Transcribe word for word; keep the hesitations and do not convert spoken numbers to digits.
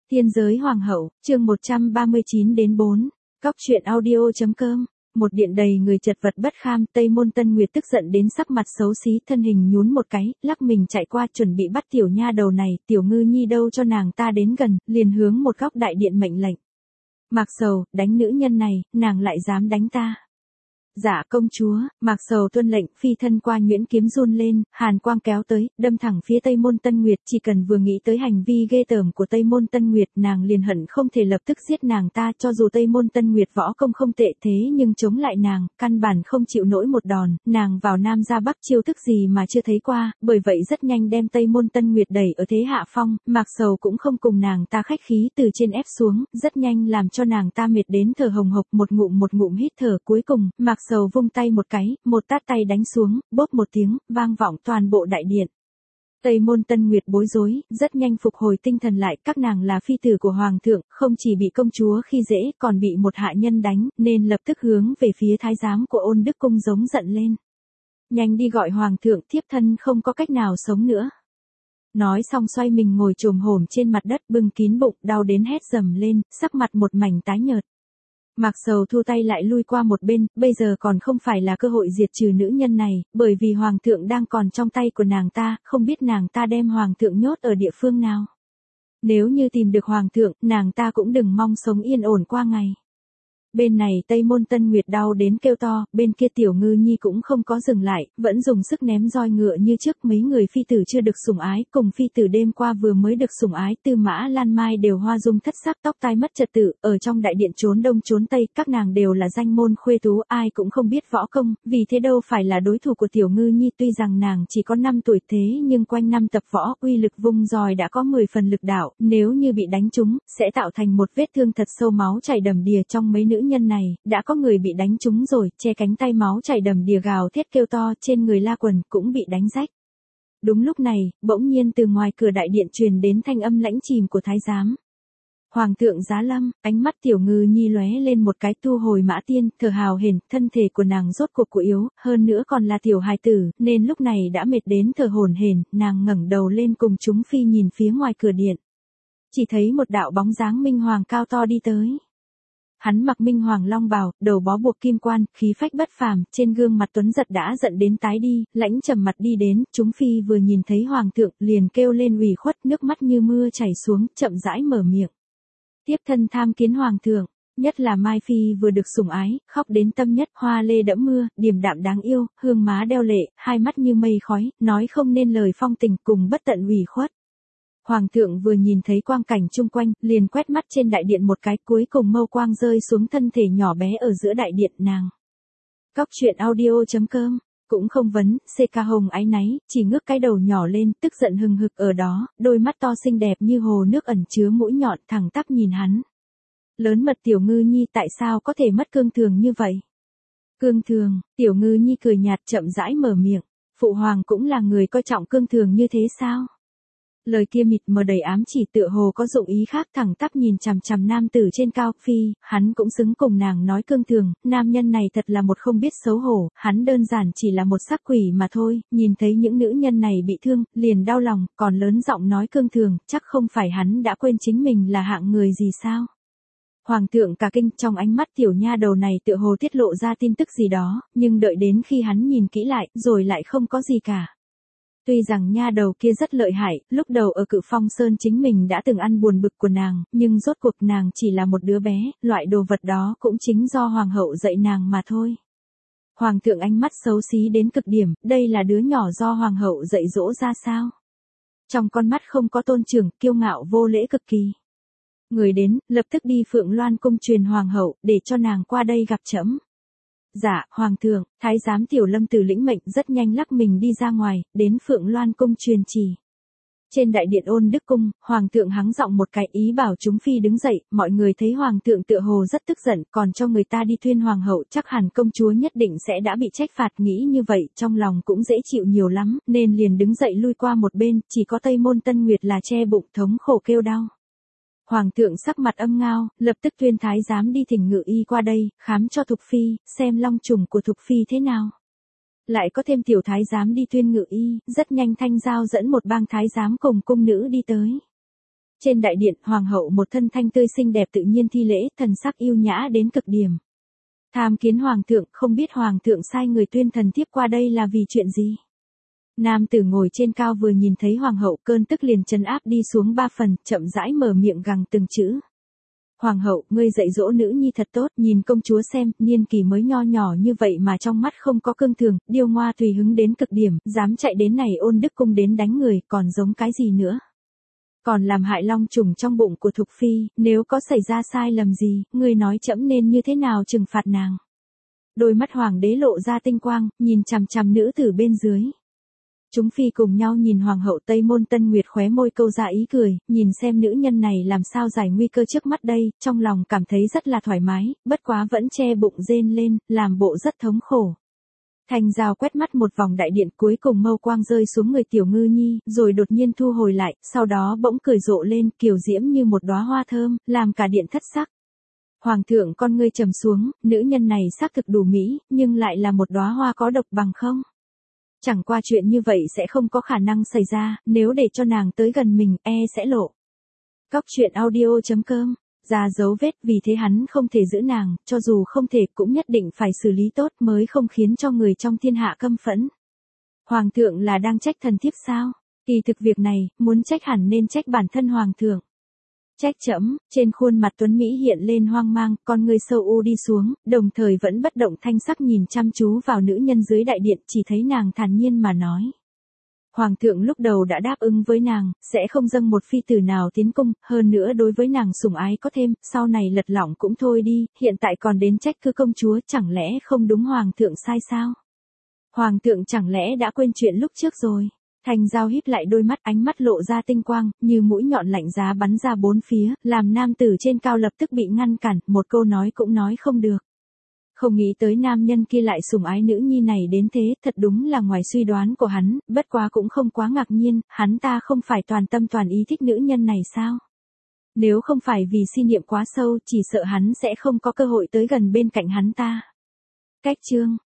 Tiên giới hoàng hậu, chương một trăm ba mươi chín đến bốn, Cóc truyện audio chấm com. Một điện đầy người chật vật bất kham, Tây Môn Tân Nguyệt tức giận đến sắc mặt xấu xí, thân hình nhún một cái, lắc mình chạy qua chuẩn bị bắt tiểu nha đầu này, Tiểu Ngư Nhi đâu cho nàng ta đến gần, liền hướng một góc đại điện mệnh lệnh. Mạc Sầu, đánh nữ nhân này, nàng lại dám đánh ta. Dạ công chúa. Mạc Sầu tuân lệnh, phi thân qua nhuyễn kiếm run lên, hàn quang kéo tới, đâm thẳng phía Tây Môn Tân Nguyệt, chỉ cần vừa nghĩ tới hành vi ghê tởm của Tây Môn Tân Nguyệt, nàng liền hận không thể lập tức giết nàng ta, cho dù Tây Môn Tân Nguyệt võ công không tệ thế nhưng chống lại nàng, căn bản không chịu nổi một đòn, nàng vào Nam ra Bắc chiêu thức gì mà chưa thấy qua, bởi vậy rất nhanh đem Tây Môn Tân Nguyệt đẩy ở thế hạ phong, Mạc Sầu cũng không cùng nàng ta khách khí từ trên ép xuống, rất nhanh làm cho nàng ta mệt đến thở hồng hộc, một ngụm một ngụm hít thở, cuối cùng, Mạc Sầu vung tay một cái, một tát tay đánh xuống, bốp một tiếng, vang vọng toàn bộ đại điện. Tây Môn Tân Nguyệt bối rối, rất nhanh phục hồi tinh thần lại, các nàng là phi tử của hoàng thượng, không chỉ bị công chúa khi dễ, còn bị một hạ nhân đánh, nên lập tức hướng về phía thái giám của Ôn Đức Cung giống giận lên. Nhanh đi gọi hoàng thượng, thiếp thân không có cách nào sống nữa. Nói xong xoay mình ngồi chồm hổm trên mặt đất, bưng kín bụng, đau đến hét dầm lên, sắc mặt một mảnh tái nhợt. Mạc Sầu thu tay lại lui qua một bên, bây giờ còn không phải là cơ hội diệt trừ nữ nhân này, bởi vì hoàng thượng đang còn trong tay của nàng ta, không biết nàng ta đem hoàng thượng nhốt ở địa phương nào. Nếu như tìm được hoàng thượng, nàng ta cũng đừng mong sống yên ổn qua ngày. Bên này Tây Môn Tân Nguyệt đau đến kêu to, bên kia Tiểu Ngư Nhi cũng không có dừng lại, vẫn dùng sức ném roi ngựa như trước. Mấy người phi tử chưa được sủng ái, cùng phi tử đêm qua vừa mới được sủng ái, Tư Mã Lan Mai đều hoa dung thất sắc, tóc tai mất trật tự, ở trong đại điện trốn đông trốn tây, các nàng đều là danh môn khuê tú, ai cũng không biết võ công, vì thế đâu phải là đối thủ của Tiểu Ngư Nhi. Tuy rằng nàng chỉ có năm tuổi thế nhưng quanh năm tập võ, uy lực vung roi đã có mười phần lực đạo, nếu như bị đánh trúng, sẽ tạo thành một vết thương thật sâu, máu chảy đầm đìa. Trong mấy nữ nhân này, đã có người bị đánh trúng rồi, che cánh tay máu chảy đầm đìa gào thét kêu to, trên người la quần cũng bị đánh rách. Đúng lúc này, bỗng nhiên từ ngoài cửa đại điện truyền đến thanh âm lãnh chìm của thái giám. Hoàng thượng giá lâm. Ánh mắt Tiểu Ngư Nhi lóe lên một cái, thu hồi mã tiên, thở hào hển, thân thể của nàng rốt cuộc của yếu, hơn nữa còn là tiểu hài tử, nên lúc này đã mệt đến thở hổn hển, nàng ngẩng đầu lên cùng chúng phi nhìn phía ngoài cửa điện. Chỉ thấy một đạo bóng dáng minh hoàng cao to đi tới. Hắn mặc minh hoàng long bào, đầu bó buộc kim quan, khí phách bất phàm, trên gương mặt tuấn giật đã giận đến tái đi, lãnh trầm mặt đi đến, chúng phi vừa nhìn thấy hoàng thượng, liền kêu lên ủy khuất, nước mắt như mưa chảy xuống, chậm rãi mở miệng. Tiếp thân tham kiến hoàng thượng, nhất là Mai phi vừa được sủng ái, khóc đến tâm nhất, hoa lê đẫm mưa, điềm đạm đáng yêu, hương má đeo lệ, hai mắt như mây khói, nói không nên lời phong tình, cùng bất tận ủy khuất. Hoàng thượng vừa nhìn thấy quang cảnh chung quanh, liền quét mắt trên đại điện một cái, cuối cùng mâu quang rơi xuống thân thể nhỏ bé ở giữa đại điện nàng. Cóc truyện audio chấm com, cũng không vấn, xê ca hồng áy náy, chỉ ngước cái đầu nhỏ lên, tức giận hừng hực ở đó, đôi mắt to xinh đẹp như hồ nước ẩn chứa mũi nhọn, thẳng tắp nhìn hắn. Lớn mật Tiểu Ngư Nhi, tại sao có thể mất cương thường như vậy? Cương thường. Tiểu Ngư Nhi cười nhạt chậm rãi mở miệng, phụ hoàng cũng là người coi trọng cương thường như thế sao? Lời kia mịt mờ đầy ám chỉ, tựa hồ có dụng ý khác, thẳng tắp nhìn chằm chằm nam tử trên cao. Phi, hắn cũng xứng cùng nàng nói cương thường, nam nhân này thật là một không biết xấu hổ, hắn đơn giản chỉ là một sắc quỷ mà thôi, nhìn thấy những nữ nhân này bị thương, liền đau lòng, còn lớn giọng nói cương thường, chắc không phải hắn đã quên chính mình là hạng người gì sao? Hoàng thượng cả kinh, trong ánh mắt tiểu nha đầu này tựa hồ tiết lộ ra tin tức gì đó, nhưng đợi đến khi hắn nhìn kỹ lại, rồi lại không có gì cả. Tuy rằng nha đầu kia rất lợi hại, lúc đầu ở Cự Phong Sơn chính mình đã từng ăn buồn bực của nàng, nhưng rốt cuộc nàng chỉ là một đứa bé, loại đồ vật đó cũng chính do hoàng hậu dạy nàng mà thôi. Hoàng thượng ánh mắt xấu xí đến cực điểm, đây là đứa nhỏ do hoàng hậu dạy dỗ ra sao? Trong con mắt không có tôn trưởng, kiêu ngạo vô lễ cực kỳ. Người đến, lập tức đi Phượng Loan cung truyền hoàng hậu, để cho nàng qua đây gặp trẫm. Dạ, hoàng thượng. Thái giám Tiểu Lâm Tử lĩnh mệnh, rất nhanh lắc mình đi ra ngoài, đến Phượng Loan cung truyền chỉ. Trên đại điện Ôn Đức cung, hoàng thượng hắng giọng một cái, ý bảo chúng phi đứng dậy, mọi người thấy hoàng thượng tựa hồ rất tức giận, còn cho người ta đi tuyên hoàng hậu, chắc hẳn công chúa nhất định sẽ đã bị trách phạt, nghĩ như vậy, trong lòng cũng dễ chịu nhiều lắm, nên liền đứng dậy lui qua một bên, chỉ có Tây Môn Tân Nguyệt là che bụng thống khổ kêu đau. Hoàng thượng sắc mặt âm ngao, lập tức tuyên thái giám đi thỉnh ngự y qua đây, khám cho Thục phi, xem long trùng của Thục phi thế nào. Lại có thêm tiểu thái giám đi tuyên ngự y, rất nhanh Thanh Giao dẫn một bang thái giám cùng cung nữ đi tới. Trên đại điện, hoàng hậu một thân thanh tươi xinh đẹp tự nhiên thi lễ, thần sắc yêu nhã đến cực điểm. Tham kiến hoàng thượng, không biết hoàng thượng sai người tuyên thần thiếp qua đây là vì chuyện gì? Nam tử ngồi trên cao vừa nhìn thấy hoàng hậu, cơn tức liền trấn áp đi xuống ba phần, chậm rãi mở miệng gằn từng chữ. Hoàng hậu, ngươi dạy dỗ nữ nhi thật tốt, nhìn công chúa xem, niên kỳ mới nho nhỏ như vậy mà trong mắt không có cương thường, điêu ngoa tùy hứng đến cực điểm, dám chạy đến này ôn đức cung đến đánh người, còn giống cái gì nữa? Còn làm hại long trùng trong bụng của Thục Phi, nếu có xảy ra sai lầm gì, ngươi nói trẫm nên như thế nào trừng phạt nàng? Đôi mắt hoàng đế lộ ra tinh quang, nhìn chằm chằm nữ tử bên dưới. Chúng phi cùng nhau nhìn hoàng hậu Tây Môn Tân Nguyệt khóe môi câu ra ý cười, nhìn xem nữ nhân này làm sao giải nguy cơ trước mắt đây, trong lòng cảm thấy rất là thoải mái, bất quá vẫn che bụng rên lên, làm bộ rất thống khổ. Thành Giao quét mắt một vòng đại điện, cuối cùng mâu quang rơi xuống người tiểu ngư nhi, rồi đột nhiên thu hồi lại, sau đó bỗng cười rộ lên, kiều diễm như một đóa hoa thơm, làm cả điện thất sắc. Hoàng thượng con ngươi trầm xuống, nữ nhân này xác thực đủ mỹ, nhưng lại là một đóa hoa có độc bằng không? Chẳng qua chuyện như vậy sẽ không có khả năng xảy ra, nếu để cho nàng tới gần mình, e sẽ lộ. Cóc truyện audio chấm com, ra dấu vết, vì thế hắn không thể giữ nàng, cho dù không thể cũng nhất định phải xử lý tốt mới không khiến cho người trong thiên hạ căm phẫn. Hoàng thượng là đang trách thần thiếp sao? Kỳ thực việc này, muốn trách hẳn nên trách bản thân hoàng thượng. Trách trẫm, trên khuôn mặt Tuấn Mỹ hiện lên hoang mang, con người sâu u đi xuống, đồng thời vẫn bất động thanh sắc nhìn chăm chú vào nữ nhân dưới đại điện, chỉ thấy nàng thản nhiên mà nói. Hoàng thượng lúc đầu đã đáp ứng với nàng, sẽ không dâng một phi tử nào tiến cung, hơn nữa đối với nàng sủng ái có thêm, sau này lật lỏng cũng thôi đi, hiện tại còn đến trách cứ công chúa, chẳng lẽ không đúng hoàng thượng sai sao? Hoàng thượng chẳng lẽ đã quên chuyện lúc trước rồi? Thành Giao híp lại đôi mắt, ánh mắt lộ ra tinh quang, như mũi nhọn lạnh giá bắn ra bốn phía, làm nam tử trên cao lập tức bị ngăn cản, một câu nói cũng nói không được. Không nghĩ tới nam nhân kia lại sủng ái nữ nhi này đến thế, thật đúng là ngoài suy đoán của hắn, bất quá cũng không quá ngạc nhiên, hắn ta không phải toàn tâm toàn ý thích nữ nhân này sao? Nếu không phải vì si niệm quá sâu, chỉ sợ hắn sẽ không có cơ hội tới gần bên cạnh hắn ta. Cách chương